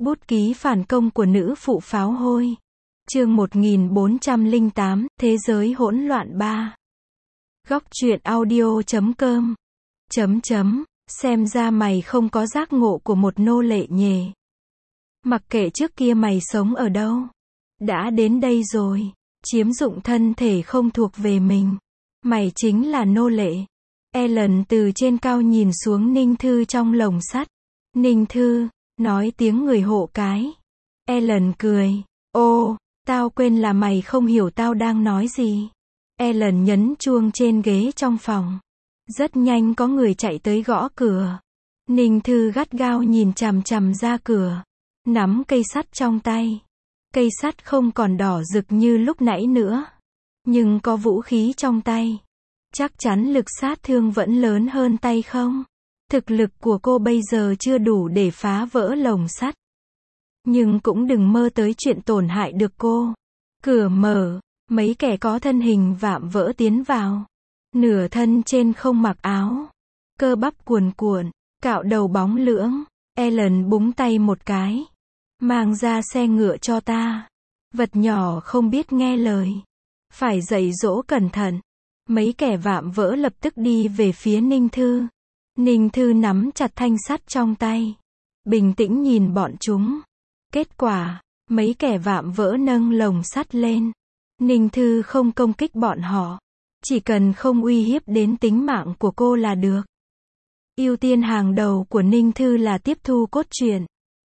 Bút ký phản công của nữ phụ pháo hôi. Chương 1408, Thế giới hỗn loạn 3. Góc truyện audio.com. Xem ra mày không có giác ngộ của một nô lệ nhề. Mặc kệ trước kia mày sống ở đâu, đã đến đây rồi, chiếm dụng thân thể không thuộc về mình. Mày chính là nô lệ. Ellen từ trên cao nhìn xuống Ninh Thư trong lồng sắt. Ninh Thư, nói tiếng người hộ cái. Ellen cười. Ô, tao quên là mày không hiểu tao đang nói gì. Ellen nhấn chuông trên ghế trong phòng. Rất nhanh có người chạy tới gõ cửa. Ninh Thư gắt gao nhìn chằm chằm ra cửa. Nắm cây sắt trong tay. Cây sắt không còn đỏ rực như lúc nãy nữa. Nhưng có vũ khí trong tay. Chắc chắn lực sát thương vẫn lớn hơn tay không? Thực lực của cô bây giờ chưa đủ để phá vỡ lồng sắt. Nhưng cũng đừng mơ tới chuyện tổn hại được cô. Cửa mở, mấy kẻ có thân hình vạm vỡ tiến vào. Nửa thân trên không mặc áo. Cơ bắp cuồn cuộn, cạo đầu bóng lưỡng. Ellen búng tay một cái. Mang ra xe ngựa cho ta. Vật nhỏ không biết nghe lời. Phải dạy dỗ cẩn thận. Mấy kẻ vạm vỡ lập tức đi về phía Ninh Thư. Ninh Thư nắm chặt thanh sắt trong tay. Bình tĩnh nhìn bọn chúng. Kết quả, mấy kẻ vạm vỡ nâng lồng sắt lên. Ninh Thư không công kích bọn họ. Chỉ cần không uy hiếp đến tính mạng của cô là được. Ưu tiên hàng đầu của Ninh Thư là tiếp thu cốt truyện.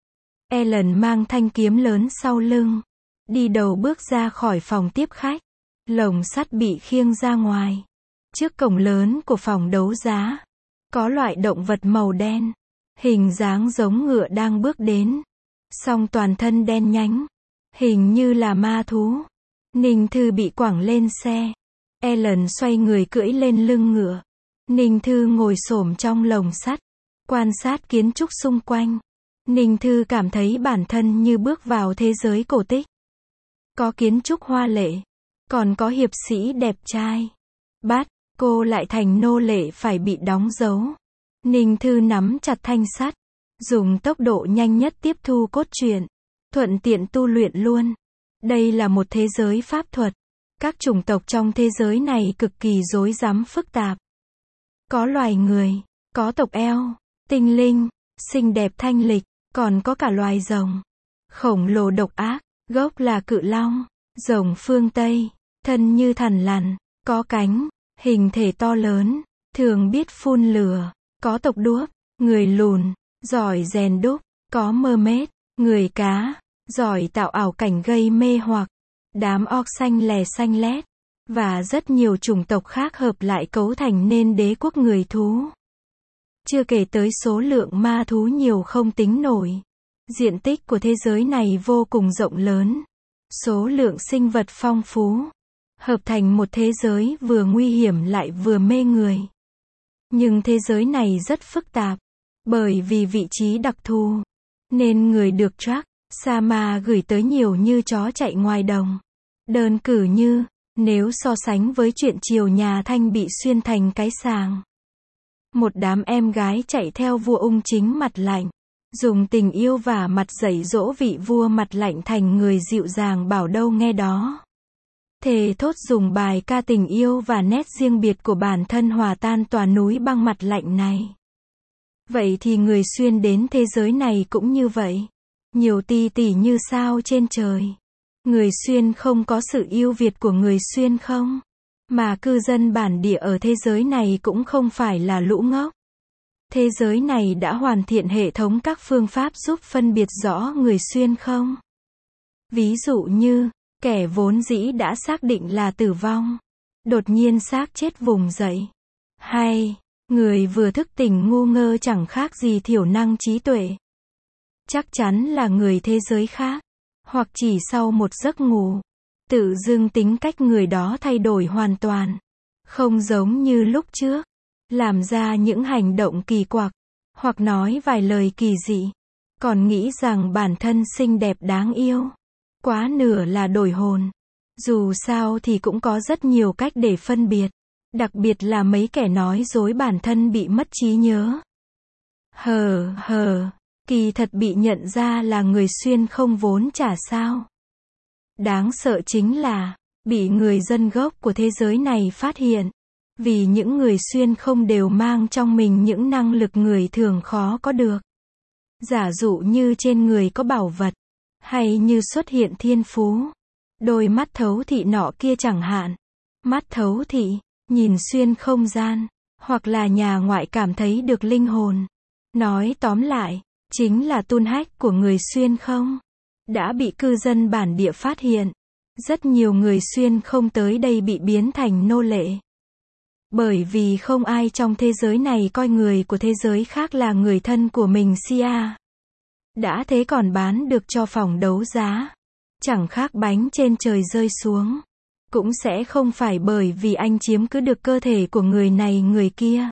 Ellen mang thanh kiếm lớn sau lưng. Đi đầu bước ra khỏi phòng tiếp khách. Lồng sắt bị khiêng ra ngoài. Trước cổng lớn của phòng đấu giá, có loại động vật màu đen. Hình dáng giống ngựa đang bước đến. Song toàn thân đen nhánh. Hình như là ma thú. Ninh Thư bị quẳng lên xe. Ellen xoay người cưỡi lên lưng ngựa. Ninh Thư ngồi xổm trong lồng sắt. Quan sát kiến trúc xung quanh. Ninh Thư cảm thấy bản thân như bước vào thế giới cổ tích. Có kiến trúc hoa lệ. Còn có hiệp sĩ đẹp trai. Bắt, cô lại thành nô lệ phải bị đóng dấu. Ninh Thư nắm chặt thanh sắt. Dùng tốc độ nhanh nhất tiếp thu cốt truyện. Thuận tiện tu luyện luôn. Đây là một thế giới pháp thuật. Các chủng tộc trong thế giới này cực kỳ rối rắm phức tạp. Có loài người, có tộc eo, tinh linh, xinh đẹp thanh lịch, còn có cả loài rồng. Khổng lồ độc ác, gốc là cự long, rồng phương Tây, thân như thằn lằn, có cánh, hình thể to lớn, thường biết phun lửa, có tộc đuốc, người lùn, giỏi rèn đúc, có mermaid, người cá, giỏi tạo ảo cảnh gây mê hoặc, đám orc xanh lè xanh lét, và rất nhiều chủng tộc khác hợp lại cấu thành nên đế quốc người thú. Chưa kể tới số lượng ma thú nhiều không tính nổi. Diện tích của thế giới này vô cùng rộng lớn. Số lượng sinh vật phong phú. Hợp thành một thế giới vừa nguy hiểm lại vừa mê người. Nhưng thế giới này rất phức tạp. Bởi vì vị trí đặc thù. Nên người được Jack, Sama gửi tới nhiều như chó chạy ngoài đồng. Đơn cử như, nếu so sánh với chuyện Triều nhà Thanh bị xuyên thành cái sàng. Một đám em gái chạy theo vua ung chính mặt lạnh. Dùng tình yêu và mặt dạy dỗ vị vua mặt lạnh thành người dịu dàng bảo đâu nghe đó. Thề thốt dùng bài ca tình yêu và nét riêng biệt của bản thân hòa tan tòa núi băng mặt lạnh này. Vậy thì người xuyên đến thế giới này cũng như vậy. Nhiều tỷ tỷ như sao trên trời. Người xuyên không có sự ưu việt của người xuyên không? Mà cư dân bản địa ở thế giới này cũng không phải là lũ ngốc. Thế giới này đã hoàn thiện hệ thống các phương pháp giúp phân biệt rõ người xuyên không? Ví dụ như, kẻ vốn dĩ đã xác định là tử vong. Đột nhiên xác chết vùng dậy. Hay, người vừa thức tỉnh ngu ngơ chẳng khác gì thiểu năng trí tuệ. Chắc chắn là người thế giới khác. Hoặc chỉ sau một giấc ngủ. Tự dưng tính cách người đó thay đổi hoàn toàn. Không giống như lúc trước. Làm ra những hành động kỳ quặc. Hoặc nói vài lời kỳ dị. Còn nghĩ rằng bản thân xinh đẹp đáng yêu. Quá nửa là đổi hồn. Dù sao thì cũng có rất nhiều cách để phân biệt. Đặc biệt là mấy kẻ nói dối bản thân bị mất trí nhớ. Kỳ thật bị nhận ra là người xuyên không vốn chả sao. Đáng sợ chính là, bị người dân gốc của thế giới này phát hiện. Vì những người xuyên không đều mang trong mình những năng lực người thường khó có được. Giả dụ như trên người có bảo vật, hay như xuất hiện thiên phú. Đôi mắt thấu thị nọ kia chẳng hạn. Mắt thấu thị, nhìn xuyên không gian, hoặc là nhà ngoại cảm thấy được linh hồn. Nói tóm lại, chính là tun hách của người xuyên không đã bị cư dân bản địa phát hiện. Rất nhiều người xuyên không tới đây bị biến thành nô lệ. Bởi vì không ai trong thế giới này coi người của thế giới khác là người thân của mình sia. Đã thế còn bán được cho phòng đấu giá. Chẳng khác bánh trên trời rơi xuống. Cũng sẽ không phải bởi vì anh chiếm cứ được cơ thể của người này người kia.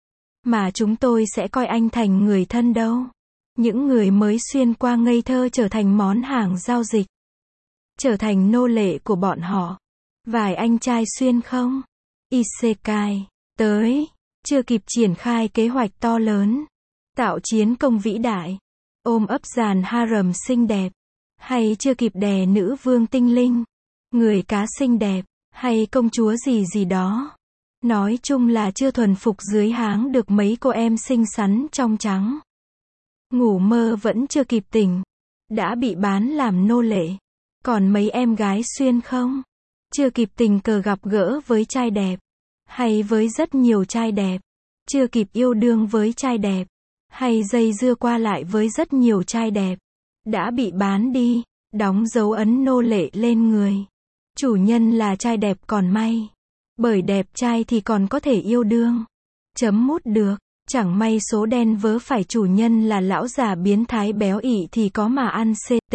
Mà chúng tôi sẽ coi anh thành người thân đâu. Những người mới xuyên qua ngây thơ trở thành món hàng giao dịch. Trở thành nô lệ của bọn họ. Vài anh trai xuyên không? Isekai. Tới. Chưa kịp triển khai kế hoạch to lớn. Tạo chiến công vĩ đại. Ôm ấp dàn harem xinh đẹp. Hay chưa kịp đè nữ vương tinh linh. Người cá xinh đẹp. Hay công chúa gì gì đó. Nói chung là chưa thuần phục dưới háng được mấy cô em xinh xắn trong trắng. Ngủ mơ vẫn chưa kịp tỉnh. Đã bị bán làm nô lệ. Còn mấy em gái xuyên không? Chưa kịp tình cờ gặp gỡ với trai đẹp. Hay với rất nhiều trai đẹp. Chưa kịp yêu đương với trai đẹp. Hay dây dưa qua lại với rất nhiều trai đẹp. Đã bị bán đi. Đóng dấu ấn nô lệ lên người. Chủ nhân là trai đẹp còn may. Bởi đẹp trai thì còn có thể yêu đương. Chấm mút được. Chẳng may số đen vớ phải chủ nhân là lão già biến thái béo ị thì có mà ăn CT.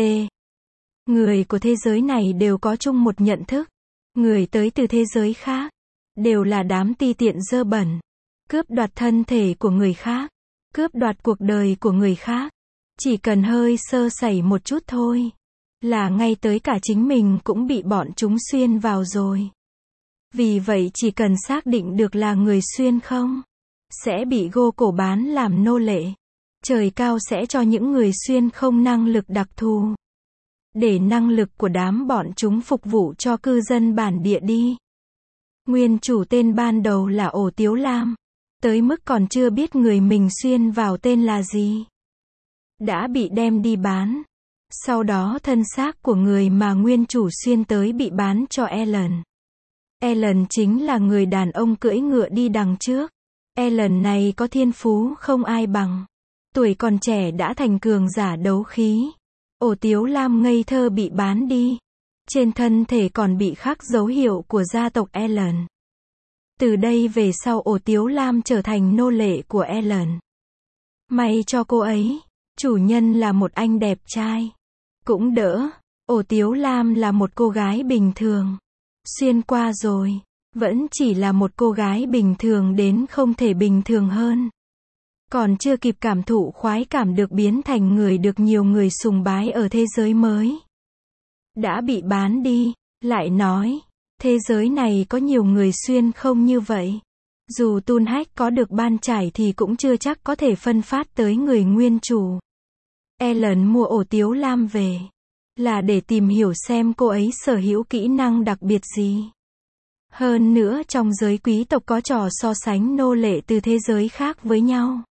Người của thế giới này đều có chung một nhận thức. Người tới từ thế giới khác. Đều là đám ti tiện dơ bẩn. Cướp đoạt thân thể của người khác. Cướp đoạt cuộc đời của người khác. Chỉ cần hơi sơ sẩy một chút thôi. Là ngay tới cả chính mình cũng bị bọn chúng xuyên vào rồi. Vì vậy chỉ cần xác định được là người xuyên không. Sẽ bị gô cổ bán làm nô lệ. Trời cao sẽ cho những người xuyên không năng lực đặc thù. Để năng lực của đám bọn chúng phục vụ cho cư dân bản địa đi. Nguyên chủ tên ban đầu là Ổ Tiếu Lam. Tới mức còn chưa biết người mình xuyên vào tên là gì. Đã bị đem đi bán. Sau đó thân xác của người mà nguyên chủ xuyên tới bị bán cho Ellen. Ellen chính là người đàn ông cưỡi ngựa đi đằng trước. Ellen này có thiên phú không ai bằng. Tuổi còn trẻ đã thành cường giả đấu khí. Ổ Tiếu Lam ngây thơ bị bán đi. Trên thân thể còn bị khắc dấu hiệu của gia tộc Ellen. Từ đây về sau Ổ Tiếu Lam trở thành nô lệ của Ellen. May cho cô ấy, chủ nhân là một anh đẹp trai. Cũng đỡ, Ổ Tiếu Lam là một cô gái bình thường. Xuyên qua rồi, vẫn chỉ là một cô gái bình thường đến không thể bình thường hơn. Còn chưa kịp cảm thụ khoái cảm được biến thành người được nhiều người sùng bái ở thế giới mới. Đã bị bán đi, lại nói, thế giới này có nhiều người xuyên không như vậy. Dù tun hách có được ban trải thì cũng chưa chắc có thể phân phát tới người nguyên chủ. Ellen mua Ổ Tiếu Lam về. Là để tìm hiểu xem cô ấy sở hữu kỹ năng đặc biệt gì. Hơn nữa trong giới quý tộc có trò so sánh nô lệ từ thế giới khác với nhau.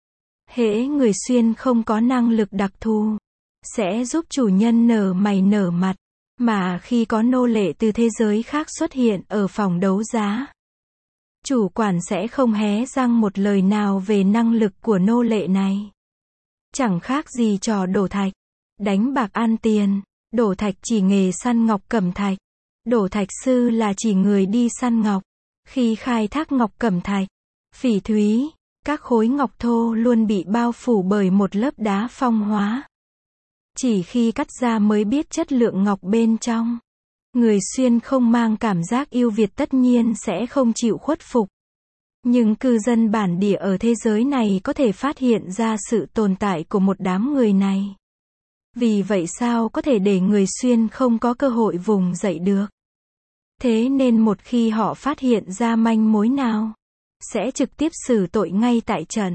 Hễ người xuyên không có năng lực đặc thù. Sẽ giúp chủ nhân nở mày nở mặt. Mà khi có nô lệ từ thế giới khác xuất hiện ở phòng đấu giá. Chủ quản sẽ không hé răng một lời nào về năng lực của nô lệ này. Chẳng khác gì trò đổ thạch. Đánh bạc ăn tiền. Đổ thạch chỉ nghề săn ngọc cẩm thạch. Đổ thạch sư là chỉ người đi săn ngọc. Khi khai thác ngọc cẩm thạch, phỉ thúy, các khối ngọc thô luôn bị bao phủ bởi một lớp đá phong hóa. Chỉ khi cắt ra mới biết chất lượng ngọc bên trong. Người xuyên không mang cảm giác yêu Việt tất nhiên sẽ không chịu khuất phục. Nhưng cư dân bản địa ở thế giới này có thể phát hiện ra sự tồn tại của một đám người này. Vì vậy sao có thể để người xuyên không có cơ hội vùng dậy được. Thế nên một khi họ phát hiện ra manh mối nào, sẽ trực tiếp xử tội ngay tại trận.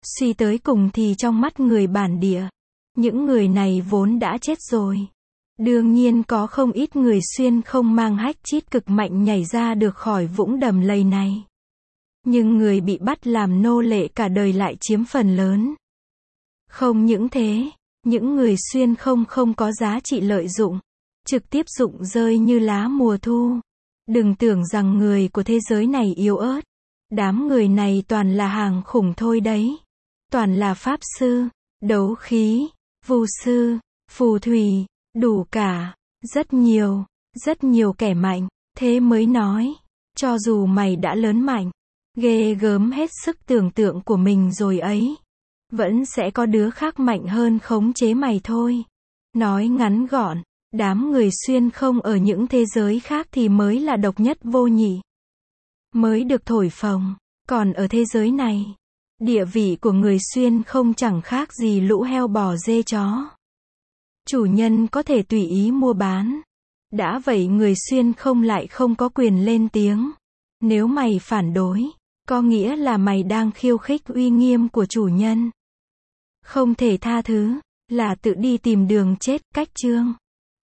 Suy tới cùng thì trong mắt người bản địa, những người này vốn đã chết rồi. Đương nhiên có không ít người xuyên không mang hách chít cực mạnh nhảy ra được khỏi vũng đầm lầy này. Nhưng người bị bắt làm nô lệ cả đời lại chiếm phần lớn. Không những thế, những người xuyên không có giá trị lợi dụng, trực tiếp rụng rơi như lá mùa thu. Đừng tưởng rằng người của thế giới này yếu ớt. Đám người này toàn là hàng khủng thôi đấy. Toàn là pháp sư, đấu khí, vu sư, phù thủy, đủ cả, rất nhiều kẻ mạnh. Thế mới nói, cho dù mày đã lớn mạnh, ghê gớm hết sức tưởng tượng của mình rồi ấy, vẫn sẽ có đứa khác mạnh hơn khống chế mày thôi. Nói ngắn gọn, đám người xuyên không ở những thế giới khác thì mới là độc nhất vô nhị, mới được thổi phồng. Còn ở thế giới này, địa vị của người xuyên không chẳng khác gì lũ heo bò dê chó. Chủ nhân có thể tùy ý mua bán. Đã vậy người xuyên không lại không có quyền lên tiếng. Nếu mày phản đối, có nghĩa là mày đang khiêu khích uy nghiêm của chủ nhân. Không thể tha thứ, là tự đi tìm đường chết. Cách chương